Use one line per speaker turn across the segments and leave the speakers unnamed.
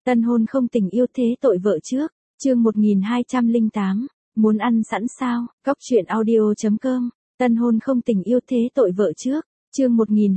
Tân hôn không tình yêu thế tội vợ trước, chương 1208, muốn ăn sẵn sao, Cóc truyện audio.com, tân hôn không tình yêu thế tội vợ trước, chương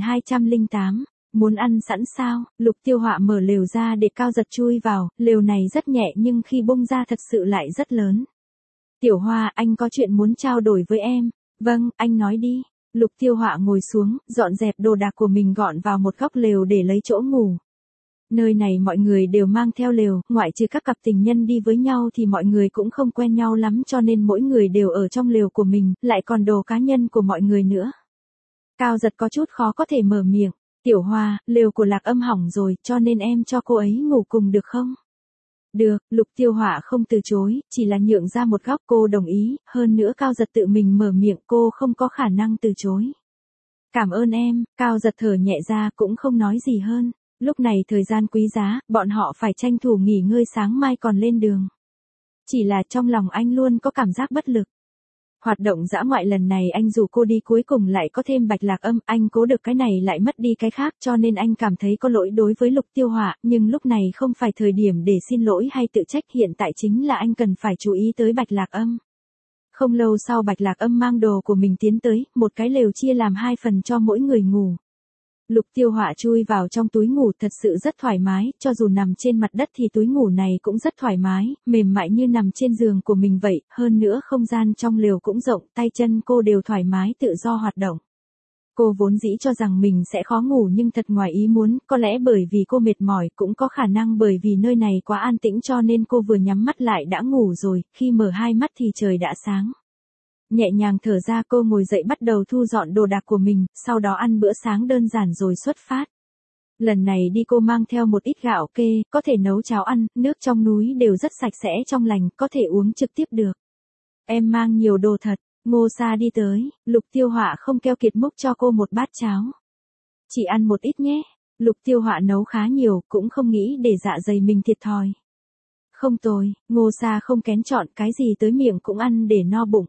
1208, muốn ăn sẵn sao, Lục Tiêu Họa mở lều ra để Cao Giật chui vào, lều này rất nhẹ nhưng khi bung ra thật sự lại rất lớn. Tiểu Hoa, anh có chuyện muốn trao đổi với em. Vâng, anh nói đi. Lục Tiêu Họa ngồi xuống, dọn dẹp đồ đạc của mình gọn vào một góc lều để lấy chỗ ngủ. Nơi này mọi người đều mang theo lều, ngoại trừ các cặp tình nhân đi với nhau thì mọi người cũng không quen nhau lắm cho nên mỗi người đều ở trong lều của mình, lại còn đồ cá nhân của mọi người nữa. Cao Giật có chút khó có thể mở miệng. Tiểu Hoa, lều của Lạc Âm hỏng rồi, cho nên em cho cô ấy ngủ cùng được không? Được, Lục Tiêu Họa không từ chối, chỉ là nhượng ra một góc. Cô đồng ý, hơn nữa Cao Giật tự mình mở miệng, cô không có khả năng từ chối. Cảm ơn em, Cao Giật thở nhẹ ra cũng không nói gì hơn. Lúc này thời gian quý giá, bọn họ phải tranh thủ nghỉ ngơi sáng mai còn lên đường. Chỉ là trong lòng anh luôn có cảm giác bất lực. Hoạt động dã ngoại lần này anh rủ cô đi cuối cùng lại có thêm Bạch Lạc Âm, anh cố được cái này lại mất đi cái khác cho nên anh cảm thấy có lỗi đối với Lục Tiêu Họa, nhưng lúc này không phải thời điểm để xin lỗi hay tự trách, hiện tại chính là anh cần phải chú ý tới Bạch Lạc Âm. Không lâu sau Bạch Lạc Âm mang đồ của mình tiến tới, một cái lều chia làm 2 phần cho mỗi người ngủ. Lục Tiêu Họa chui vào trong túi ngủ thật sự rất thoải mái, cho dù nằm trên mặt đất thì túi ngủ này cũng rất thoải mái, mềm mại như nằm trên giường của mình vậy, hơn nữa không gian trong lều cũng rộng, tay chân cô đều thoải mái tự do hoạt động. Cô vốn dĩ cho rằng mình sẽ khó ngủ nhưng thật ngoài ý muốn, có lẽ bởi vì cô mệt mỏi, cũng có khả năng bởi vì nơi này quá an tĩnh cho nên cô vừa nhắm mắt lại đã ngủ rồi, khi mở hai mắt thì trời đã sáng. Nhẹ nhàng thở ra cô ngồi dậy bắt đầu thu dọn đồ đạc của mình, sau đó ăn bữa sáng đơn giản rồi xuất phát. Lần này đi cô mang theo một ít gạo kê, có thể nấu cháo ăn, nước trong núi đều rất sạch sẽ trong lành, có thể uống trực tiếp được. Em mang nhiều đồ thật, Ngô Sa đi tới, Lục Tiêu Họa không keo kiệt múc cho cô một bát cháo. Chỉ ăn một ít nhé, Lục Tiêu Họa nấu khá nhiều, cũng không nghĩ để dạ dày mình thiệt thòi. Không tồi, Ngô Sa không kén chọn, cái gì tới miệng cũng ăn để no bụng.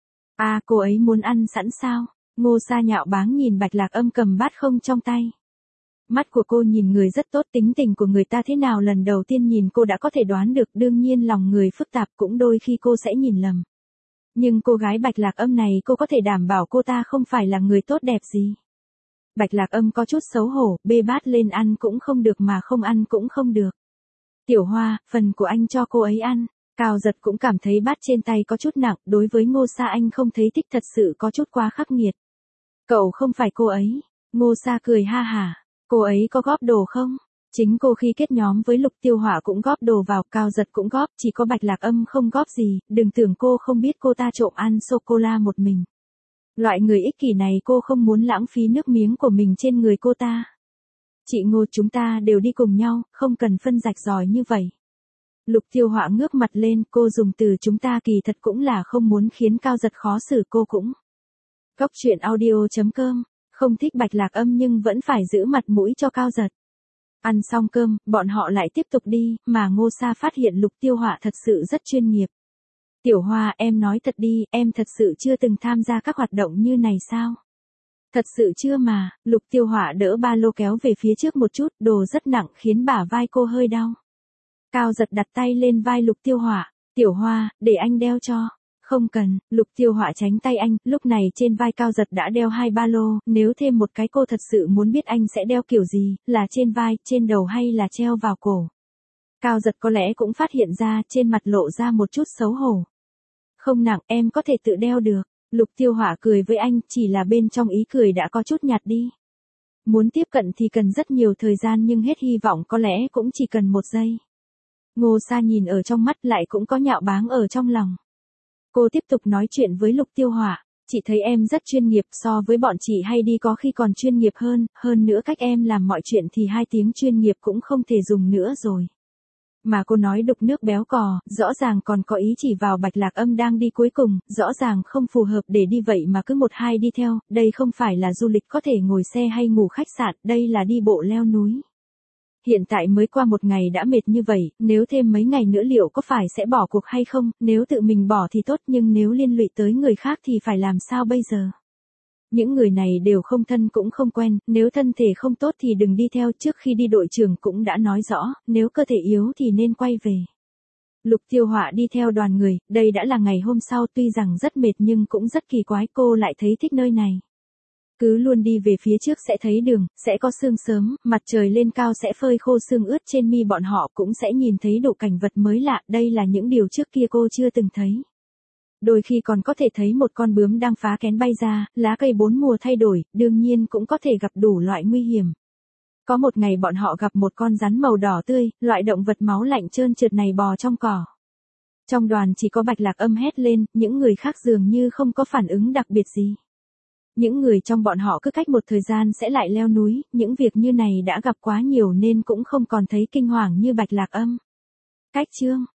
À, cô ấy muốn ăn sẵn sao? Ngô Sa nhạo báng nhìn Bạch Lạc Âm cầm bát không trong tay. Mắt của cô nhìn người rất tốt, tính tình của người ta thế nào lần đầu tiên nhìn cô đã có thể đoán được, đương nhiên lòng người phức tạp cũng đôi khi cô sẽ nhìn lầm. Nhưng cô gái Bạch Lạc Âm này cô có thể đảm bảo cô ta không phải là người tốt đẹp gì. Bạch Lạc Âm có chút xấu hổ, bê bát lên ăn cũng không được mà không ăn cũng không được. Tiểu Hoa, phần của anh cho cô ấy ăn. Cao Giật cũng cảm thấy bát trên tay có chút nặng, đối với Ngô Sa anh không thấy thích, thật sự có chút quá khắc nghiệt. Cậu không phải cô ấy. Ngô Sa cười ha hả. Cô ấy có góp đồ không? Chính cô khi kết nhóm với Lục Tiêu Họa cũng góp đồ vào, Cao Giật cũng góp, chỉ có Bạch Lạc Âm không góp gì, đừng tưởng cô không biết cô ta trộm ăn sô-cô-la một mình. Loại người ích kỷ này cô không muốn lãng phí nước miếng của mình trên người cô ta. Chị Ngô, chúng ta đều đi cùng nhau, không cần phân rạch ròi như vậy. Lục Tiêu Họa ngước mặt lên, cô dùng từ chúng ta kỳ thật cũng là không muốn khiến Cao Giật khó xử, cô cũng. Cóc truyện audio.com, không thích Bạch Lạc Âm nhưng vẫn phải giữ mặt mũi cho Cao Giật. Ăn xong cơm, bọn họ lại tiếp tục đi, mà Ngô Sa phát hiện Lục Tiêu Họa thật sự rất chuyên nghiệp. Tiểu Hoa, em nói thật đi, em thật sự chưa từng tham gia các hoạt động như này sao? Thật sự chưa mà, Lục Tiêu Họa đỡ ba lô kéo về phía trước một chút, đồ rất nặng khiến bả vai cô hơi đau. Cao Giật đặt tay lên vai Lục Tiêu Họa, Tiểu Hoa, để anh đeo cho. Không cần, Lục Tiêu Họa tránh tay anh, lúc này trên vai Cao Giật đã đeo 2 ba lô, nếu thêm một cái cô thật sự muốn biết anh sẽ đeo kiểu gì, là trên vai, trên đầu hay là treo vào cổ. Cao Giật có lẽ cũng phát hiện ra, trên mặt lộ ra một chút xấu hổ. Không nặng, em có thể tự đeo được. Lục Tiêu Họa cười với anh, chỉ là bên trong ý cười đã có chút nhạt đi. Muốn tiếp cận thì cần rất nhiều thời gian nhưng hết hy vọng có lẽ cũng chỉ cần 1 giây. Ngô Sa nhìn ở trong mắt lại cũng có nhạo báng ở trong lòng. Cô tiếp tục nói chuyện với Lục Tiêu Họa, chị thấy em rất chuyên nghiệp, so với bọn chị hay đi có khi còn chuyên nghiệp hơn nữa cách em làm mọi chuyện thì 2 tiếng chuyên nghiệp cũng không thể dùng nữa rồi. Mà cô nói đục nước béo cò, rõ ràng còn có ý chỉ vào Bạch Lạc Âm đang đi cuối cùng, rõ ràng không phù hợp để đi vậy mà cứ 1-2 đi theo, đây không phải là du lịch có thể ngồi xe hay ngủ khách sạn, đây là đi bộ leo núi. Hiện tại mới qua 1 ngày đã mệt như vậy, nếu thêm mấy ngày nữa liệu có phải sẽ bỏ cuộc hay không, nếu tự mình bỏ thì tốt nhưng nếu liên lụy tới người khác thì phải làm sao bây giờ? Những người này đều không thân cũng không quen, nếu thân thể không tốt thì đừng đi theo. Trước khi đi đội trưởng cũng đã nói rõ, nếu cơ thể yếu thì nên quay về. Lục Tiêu Họa đi theo đoàn người, đây đã là ngày hôm sau, tuy rằng rất mệt nhưng cũng rất kỳ quái, cô lại thấy thích nơi này. Cứ luôn đi về phía trước sẽ thấy đường, sẽ có sương sớm, mặt trời lên cao sẽ phơi khô sương ướt trên mi bọn họ, cũng sẽ nhìn thấy đủ cảnh vật mới lạ, đây là những điều trước kia cô chưa từng thấy. Đôi khi còn có thể thấy một con bướm đang phá kén bay ra, lá cây bốn mùa thay đổi, đương nhiên cũng có thể gặp đủ loại nguy hiểm. Có một ngày bọn họ gặp một con rắn màu đỏ tươi, loại động vật máu lạnh trơn trượt này bò trong cỏ. Trong đoàn chỉ có Bạch Lạc Âm hét lên, những người khác dường như không có phản ứng đặc biệt gì. Những người trong bọn họ cứ cách một thời gian sẽ lại leo núi, những việc như này đã gặp quá nhiều nên cũng không còn thấy kinh hoàng như Bạch Lạc Âm. Cách chương